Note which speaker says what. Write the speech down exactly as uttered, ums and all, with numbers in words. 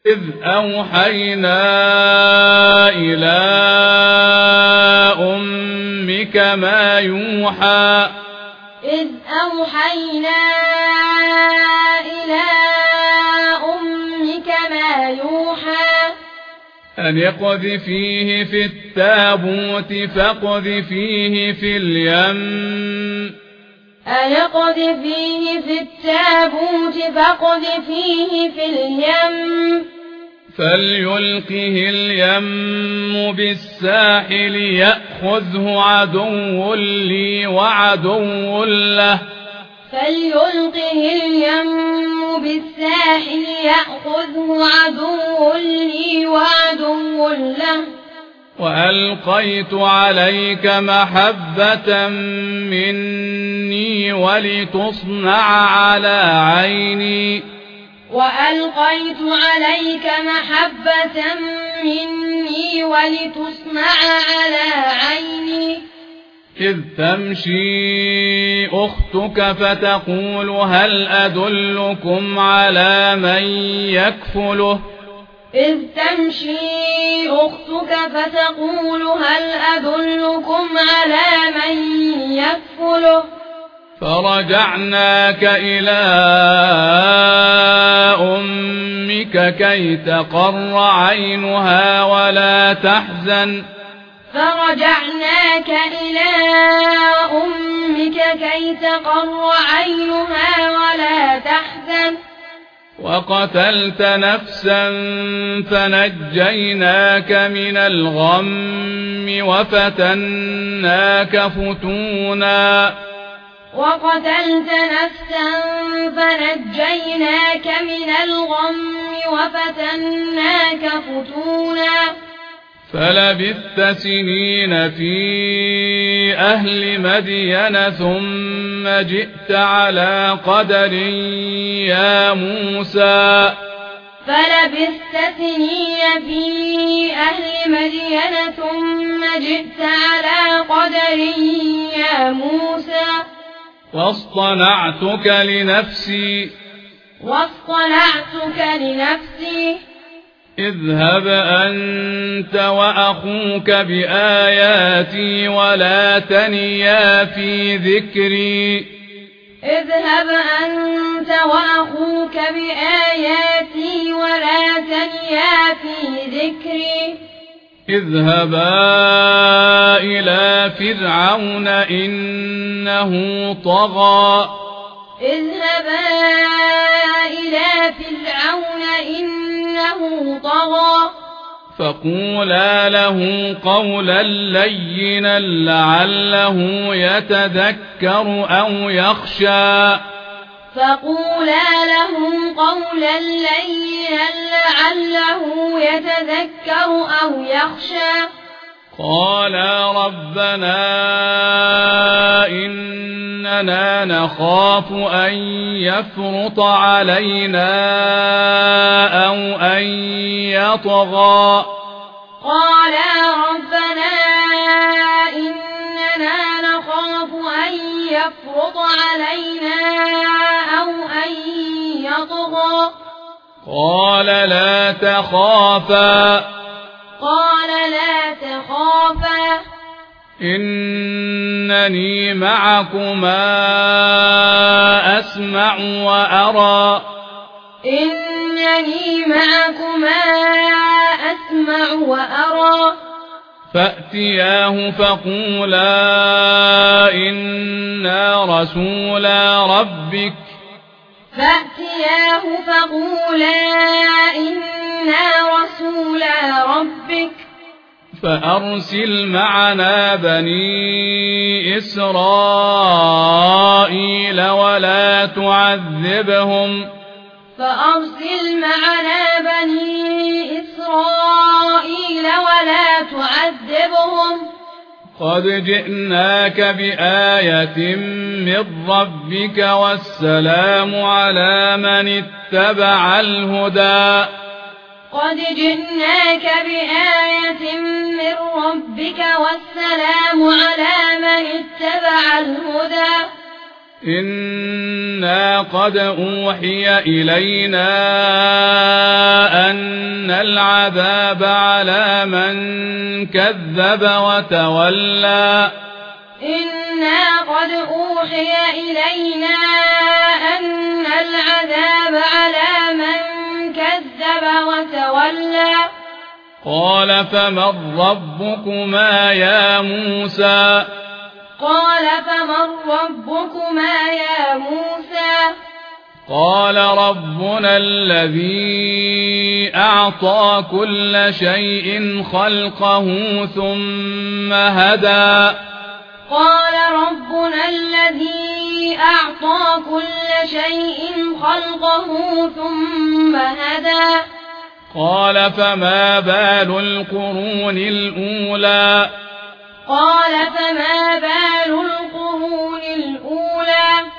Speaker 1: إذ أوحينا إلى أمك ما يوحى
Speaker 2: إذ أوحينا إلى أمك ما يوحى
Speaker 1: أن اقذفيه في التابوت فاقذفيه في اليم
Speaker 2: أن اقذفيه في التابوت فاقذفيه في اليم
Speaker 1: فليلقه اليم بالساحل يأخذه عدو لي وعدو له
Speaker 2: فليلقه اليم بالساحل يأخذه عدو لي وعدو له
Speaker 1: وألقيت عليك محبة مني ولتصنع على عيني
Speaker 2: وألقيت عليك محبة مني ولتصنع على عيني
Speaker 1: إذ تمشي أختك فتقول هل أدلكم على من يكفله
Speaker 2: إذ تمشي أختك فتقول هل أدلكم على من يكفله
Speaker 1: فرجعناك إلى أمك كي تقر عينها ولا تحزن
Speaker 2: فرجعناك إلى أمك كي تقر عينها ولا تحزن
Speaker 1: وقتلت نفسا فنجيناك من الغم وفتناك فتونا
Speaker 2: وقتلت نفسا فنجيناك من الغم وفتناك فتونا
Speaker 1: فلبثت سنين في أهل مدين ثم جئت على قدر يا موسى
Speaker 2: فلبثت سنين في أهل مدين ثم جئت على قدر يا موسى
Speaker 1: واصطنعتك لنفسي
Speaker 2: واصطنعتك لنفسي
Speaker 1: اذهب أنت وأخوك بآياتي ولا تنيا في ذكري
Speaker 2: اذهب أنت وأخوك بآياتي ولا تنيا في ذكري
Speaker 1: اذهبا إلى فرعون إنه طغى
Speaker 2: اذهبا إلى فرعون إنه طغى
Speaker 1: فقولا له قولا لينا لعله يتذكر أو يخشى
Speaker 2: فقولا له قولا لينا لعله يتذكر أو يخشى
Speaker 1: قالا ربنا إننا نخاف أن يفرط علينا أو أن يطغى
Speaker 2: قالا ربنا إننا نخاف أن يفرط علينا أو أن يطغى
Speaker 1: قال لا تخافا
Speaker 2: قال لا تخافا
Speaker 1: إنني معكما أسمع وأرى
Speaker 2: إنني معكما أسمع وأرى
Speaker 1: فأتياه فقولا إنا رسولا ربك
Speaker 2: فأتياه فقولا إنا رسولا ربك
Speaker 1: فأرسل معنا بني إسرائيل ولا تعذبهم
Speaker 2: فأرسل معنا بني إسرائيل ولا تعذبهم
Speaker 1: قد جئناك بآية من ربك والسلام على من اتبع الهدى
Speaker 2: قد جئناك بآية من ربك والسلام على من اتبع الهدى
Speaker 1: إنا قد أوحي إلينا أن العذاب على من كذب وتولى
Speaker 2: إنا قد أوحي إلينا أن العذاب على من كذب وتولى
Speaker 1: قال فمن ربكما يا موسى
Speaker 2: قال فمن ربكما يا موسى
Speaker 1: قال ربنا الذي أعطى كل شيء خلقه ثم هدى
Speaker 2: قال ربنا الذي أعطى كل شيء خلقه ثم هدى
Speaker 1: قال فما بال القرون الأولى
Speaker 2: قال فما بال القرون الأولى